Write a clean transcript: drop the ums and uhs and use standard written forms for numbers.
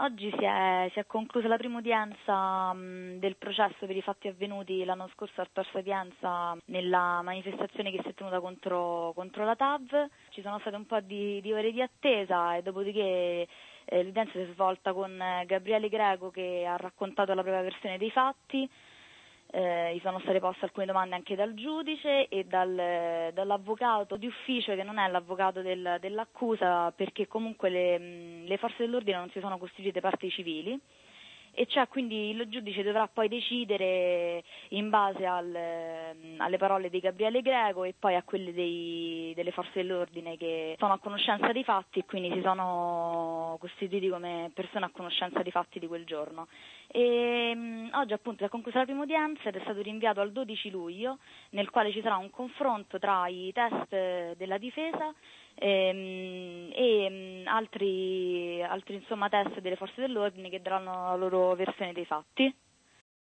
Oggi si è conclusa la prima udienza del processo per i fatti avvenuti l'anno scorso a Tor Sapienza nella manifestazione che si è tenuta contro la TAV. Ci sono state un po' di ore di attesa e dopodiché l'udienza si è svolta con Gabriele Greco che ha raccontato la propria versione dei fatti. Gli sono state poste alcune domande anche dal giudice e dall'avvocato di ufficio, che non è l'avvocato dell'accusa, perché comunque le forze dell'ordine non si sono costituite parti civili, e cioè quindi il giudice dovrà poi decidere in base alle parole di Gabriele Greco e poi a quelle delle forze dell'ordine che sono a conoscenza dei fatti e quindi si sono costituiti come persone a conoscenza dei fatti di quel giorno. Oggi appunto si è conclusa la prima udienza ed è stato rinviato al 12 luglio, nel quale ci sarà un confronto tra i test della difesa e altri insomma test delle forze dell'ordine che daranno la loro versione dei fatti.